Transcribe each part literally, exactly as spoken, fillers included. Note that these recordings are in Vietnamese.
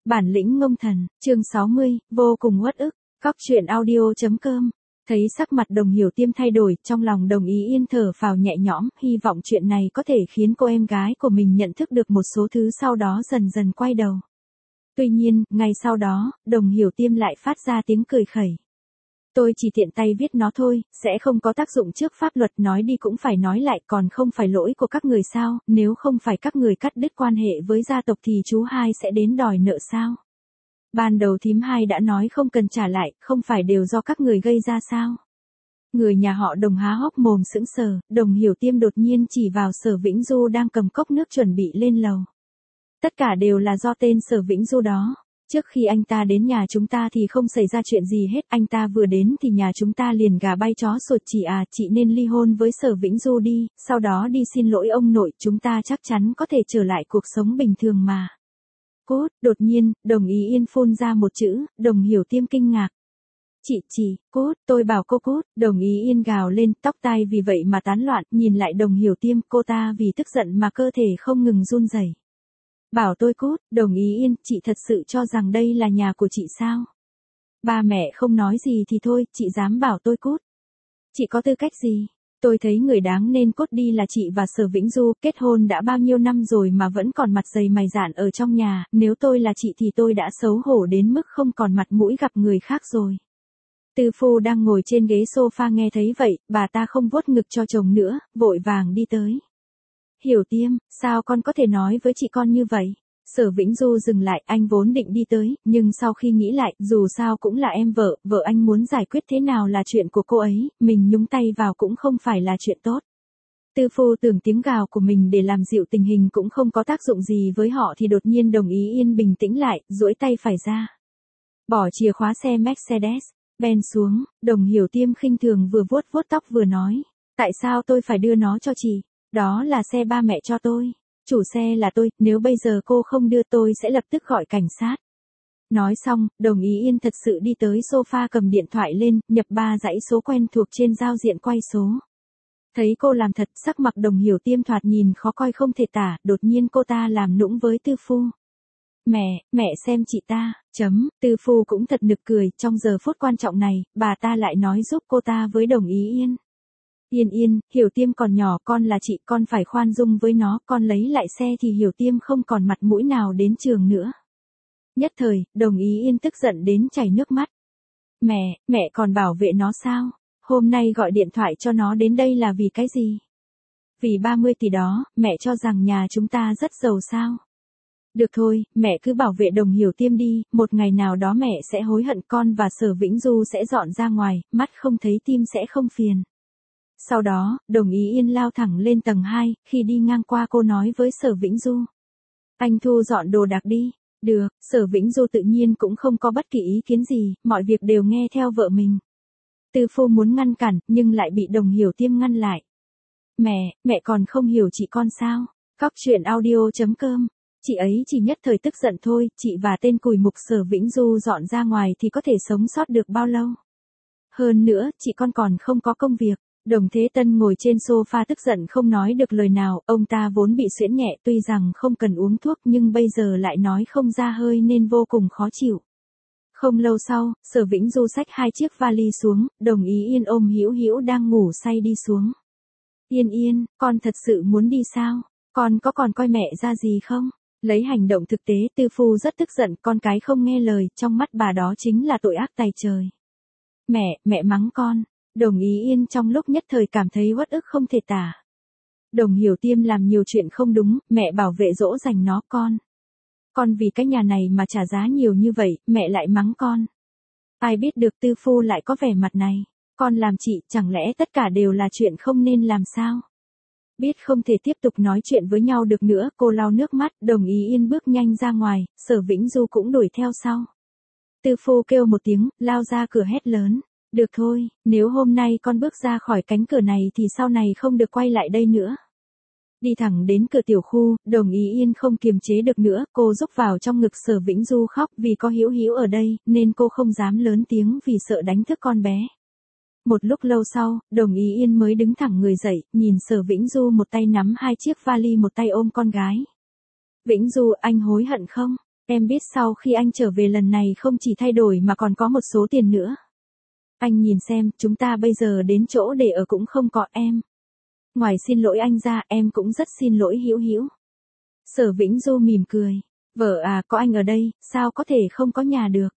Bản lĩnh ngông thần, chương sáu mươi, vô cùng uất ức, cóc truyện audio chấm com. Thấy sắc mặt Đồng Hiểu Tiêm thay đổi, trong lòng Đồng Ý Yên thở phào nhẹ nhõm, hy vọng chuyện này có thể khiến cô em gái của mình nhận thức được một số thứ, sau đó dần dần quay đầu. Tuy nhiên, ngày sau đó, Đồng Hiểu Tiêm lại phát ra tiếng cười khẩy. Tôi chỉ tiện tay viết nó thôi, sẽ không có tác dụng trước pháp luật, nói đi cũng phải nói lại, còn không phải lỗi của các người sao, nếu không phải các người cắt đứt quan hệ với gia tộc thì chú hai sẽ đến đòi nợ sao? Ban đầu thím hai đã nói không cần trả lại, không phải đều do các người gây ra sao? Người nhà họ Đồng há hốc mồm sững sờ, Đồng Hiểu Tiêm đột nhiên chỉ vào Sở Vĩnh Du đang cầm cốc nước chuẩn bị lên lầu. Tất cả đều là do tên Sở Vĩnh Du đó. Trước khi anh ta đến nhà chúng ta thì không xảy ra chuyện gì hết, anh ta vừa đến thì nhà chúng ta liền gà bay chó sột, chị à, chị nên ly hôn với Sở Vĩnh Du đi, sau đó đi xin lỗi ông nội, chúng ta chắc chắn có thể trở lại cuộc sống bình thường mà. Cốt, đột nhiên, Đồng Ý Yên phun ra một chữ, Đồng Hiểu Tiêm kinh ngạc. Chị, chị, Cốt, tôi bảo cô Cốt, Đồng Ý Yên gào lên, tóc tai vì vậy mà tán loạn, nhìn lại Đồng Hiểu Tiêm, cô ta vì tức giận mà cơ thể không ngừng run rẩy. Bảo tôi Cốt, Đồng Ý Yên, chị thật sự cho rằng đây là nhà của chị sao? Ba mẹ không nói gì thì thôi, chị dám bảo tôi Cốt. Chị có tư cách gì? Tôi thấy người đáng nên cốt đi là chị và Sở Vĩnh Du, kết hôn đã bao nhiêu năm rồi mà vẫn còn mặt dày mày dạn ở trong nhà, nếu tôi là chị thì tôi đã xấu hổ đến mức không còn mặt mũi gặp người khác rồi. Tư Phu đang ngồi trên ghế sofa nghe thấy vậy, bà ta không vuốt ngực cho chồng nữa, vội vàng đi tới. Hiểu Tiêm, sao con có thể nói với chị con như vậy? Sở Vĩnh Du dừng lại, anh vốn định đi tới, nhưng sau khi nghĩ lại, dù sao cũng là em vợ, vợ anh muốn giải quyết thế nào là chuyện của cô ấy, mình nhúng tay vào cũng không phải là chuyện tốt. Tư Phu tưởng tiếng gào của mình để làm dịu tình hình cũng không có tác dụng gì với họ thì đột nhiên Đồng Ý Yên bình tĩnh lại, duỗi tay phải ra. Bỏ chìa khóa xe Mercedes-Benz xuống, Đồng Hiểu Tiêm khinh thường vừa vuốt vuốt tóc vừa nói. Tại sao tôi phải đưa nó cho chị? Đó là xe ba mẹ cho tôi. Chủ xe là tôi, nếu bây giờ cô không đưa tôi sẽ lập tức gọi cảnh sát. Nói xong, Đồng Ý Yên thật sự đi tới sofa cầm điện thoại lên, nhập ba dãy số quen thuộc trên giao diện quay số. Thấy cô làm thật, sắc mặt Đồng Hiểu Tiêm thoạt nhìn khó coi không thể tả, đột nhiên cô ta làm nũng với Tư Phu. Mẹ, mẹ xem chị ta, chấm, Tư Phu cũng thật nực cười, trong giờ phút quan trọng này, bà ta lại nói giúp cô ta với Đồng Ý Yên. Yên Yên, Hiểu Tiêm còn nhỏ, con là chị, con phải khoan dung với nó, con lấy lại xe thì Hiểu Tiêm không còn mặt mũi nào đến trường nữa. Nhất thời, Đồng Ý Yên tức giận đến chảy nước mắt. Mẹ, mẹ còn bảo vệ nó sao? Hôm nay gọi điện thoại cho nó đến đây là vì cái gì? Vì ba mươi tỷ đó, mẹ cho rằng nhà chúng ta rất giàu sao? Được thôi, mẹ cứ bảo vệ Đồng Hiểu Tiêm đi, một ngày nào đó mẹ sẽ hối hận, con và Sở Vĩnh Du sẽ dọn ra ngoài, mắt không thấy tim sẽ không phiền. Sau đó, Đồng Ý Yên lao thẳng lên tầng hai, khi đi ngang qua cô nói với Sở Vĩnh Du. Anh thu dọn đồ đạc đi. Được, Sở Vĩnh Du tự nhiên cũng không có bất kỳ ý kiến gì, mọi việc đều nghe theo vợ mình. Tư Phu muốn ngăn cản, nhưng lại bị Đồng Hiểu Tiêm ngăn lại. Mẹ, mẹ còn không hiểu chị con sao? Cóc truyện audio chấm com. Chị ấy chỉ nhất thời tức giận thôi, chị và tên cùi mục Sở Vĩnh Du dọn ra ngoài thì có thể sống sót được bao lâu? Hơn nữa, chị con còn không có công việc. Đồng Thế Tân ngồi trên sofa tức giận không nói được lời nào, ông ta vốn bị suyễn nhẹ tuy rằng không cần uống thuốc nhưng bây giờ lại nói không ra hơi nên vô cùng khó chịu. Không lâu sau, Sở Vĩnh Du xách hai chiếc vali xuống, Đồng Ý Yên ôm Hữu Hữu đang ngủ say đi xuống. Yên Yên, con thật sự muốn đi sao? Con có còn coi mẹ ra gì không? Lấy hành động thực tế, Tư Phu rất tức giận, con cái không nghe lời, trong mắt bà đó chính là tội ác tày trời. Mẹ, mẹ mắng con. Đồng Ý Yên trong lúc nhất thời cảm thấy uất ức không thể tả. Đồng Hiểu Tiêm làm nhiều chuyện không đúng, mẹ bảo vệ dỗ dành nó con. Con vì cái nhà này mà trả giá nhiều như vậy, mẹ lại mắng con. Ai biết được Tư Phu lại có vẻ mặt này. Con làm chị, chẳng lẽ tất cả đều là chuyện không nên làm sao? Biết không thể tiếp tục nói chuyện với nhau được nữa, cô lau nước mắt, Đồng Ý Yên bước nhanh ra ngoài, Sở Vĩnh Du cũng đuổi theo sau. Tư Phu kêu một tiếng, lao ra cửa hét lớn. Được thôi, nếu hôm nay con bước ra khỏi cánh cửa này thì sau này không được quay lại đây nữa. Đi thẳng đến cửa tiểu khu, Đồng Ý Yên không kiềm chế được nữa, cô rúc vào trong ngực Sở Vĩnh Du khóc, vì có Hữu Hữu ở đây, nên cô không dám lớn tiếng vì sợ đánh thức con bé. Một lúc lâu sau, Đồng Ý Yên mới đứng thẳng người dậy, nhìn Sở Vĩnh Du một tay nắm hai chiếc vali một tay ôm con gái. Vĩnh Du, anh hối hận không? Em biết sau khi anh trở về lần này không chỉ thay đổi mà còn có một số tiền nữa. Anh nhìn xem, chúng ta bây giờ đến chỗ để ở cũng không có em. Ngoài xin lỗi anh ra, em cũng rất xin lỗi Hữu Hữu. Sở Vĩnh Du mỉm cười. Vợ à, có anh ở đây, sao có thể không có nhà được.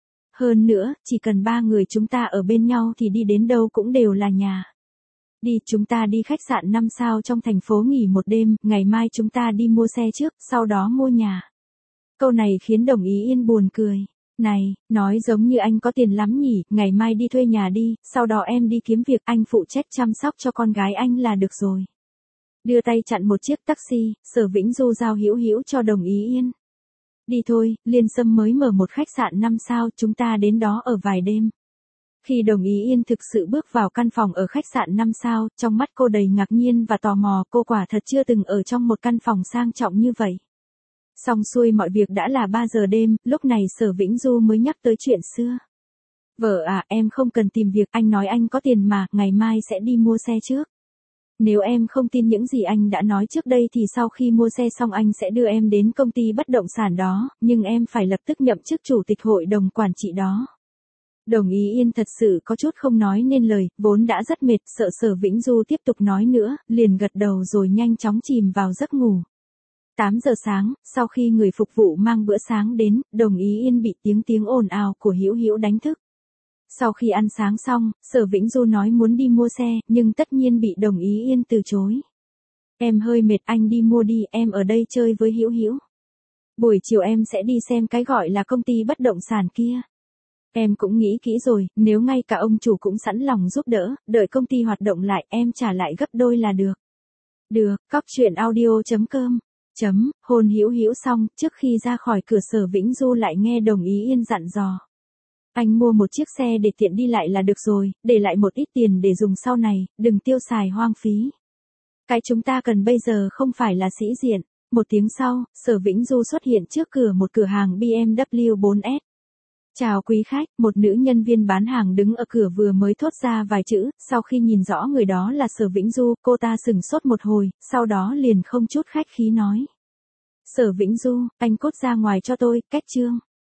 Hơn nữa, chỉ cần ba người chúng ta ở bên nhau thì đi đến đâu cũng đều là nhà. Đi, chúng ta đi khách sạn năm sao trong thành phố nghỉ một đêm, ngày mai chúng ta đi mua xe trước, sau đó mua nhà. Câu này khiến Đồng Ý Yên buồn cười. Này, nói giống như anh có tiền lắm nhỉ, ngày mai đi thuê nhà đi, sau đó em đi kiếm việc, anh phụ trách chăm sóc cho con gái anh là được rồi. Đưa tay chặn một chiếc taxi, Sở Vĩnh Du giao Hữu Hữu cho Đồng Ý Yên. Đi thôi, Liên Sâm mới mở một khách sạn năm sao, chúng ta đến đó ở vài đêm. Khi Đồng Ý Yên thực sự bước vào căn phòng ở khách sạn năm sao, trong mắt cô đầy ngạc nhiên và tò mò, cô quả thật chưa từng ở trong một căn phòng sang trọng như vậy. Xong xuôi mọi việc đã là ba giờ đêm, lúc này Sở Vĩnh Du mới nhắc tới chuyện xưa. Vợ à, em không cần tìm việc, anh nói anh có tiền mà, ngày mai sẽ đi mua xe trước. Nếu em không tin những gì anh đã nói trước đây thì sau khi mua xe xong anh sẽ đưa em đến công ty bất động sản đó, nhưng em phải lập tức nhậm chức chủ tịch hội đồng quản trị đó. Đồng Ý Yên thật sự có chút không nói nên lời, vốn đã rất mệt, sợ Sở Vĩnh Du tiếp tục nói nữa, liền gật đầu rồi nhanh chóng chìm vào giấc ngủ. tám giờ sáng, sau khi người phục vụ mang bữa sáng đến, Đồng Ý Yên bị tiếng tiếng ồn ào của Hữu Hữu đánh thức. Sau khi ăn sáng xong, Sở Vĩnh Du nói muốn đi mua xe, nhưng tất nhiên bị Đồng Ý Yên từ chối. Em hơi mệt, anh đi mua đi, em ở đây chơi với Hữu Hữu. Buổi chiều em sẽ đi xem cái gọi là công ty bất động sản kia. Em cũng nghĩ kỹ rồi, nếu ngay cả ông chủ cũng sẵn lòng giúp đỡ, đợi công ty hoạt động lại, em trả lại gấp đôi là được. Được, cóc truyện audio chấm com. Chấm, hôn Hữu Hữu xong, trước khi ra khỏi cửa Sở Vĩnh Du lại nghe Đồng Ý Yên dặn dò. Anh mua một chiếc xe để tiện đi lại là được rồi, để lại một ít tiền để dùng sau này, đừng tiêu xài hoang phí. Cái chúng ta cần bây giờ không phải là sĩ diện. Một tiếng sau, Sở Vĩnh Du xuất hiện trước cửa một cửa hàng bê em vê bốn S. Chào quý khách, một nữ nhân viên bán hàng đứng ở cửa vừa mới thốt ra vài chữ, sau khi nhìn rõ người đó là Sở Vĩnh Du, cô ta sửng sốt một hồi, sau đó liền không chút khách khí nói. Sở Vĩnh Du, anh cốt ra ngoài cho tôi, cách chương.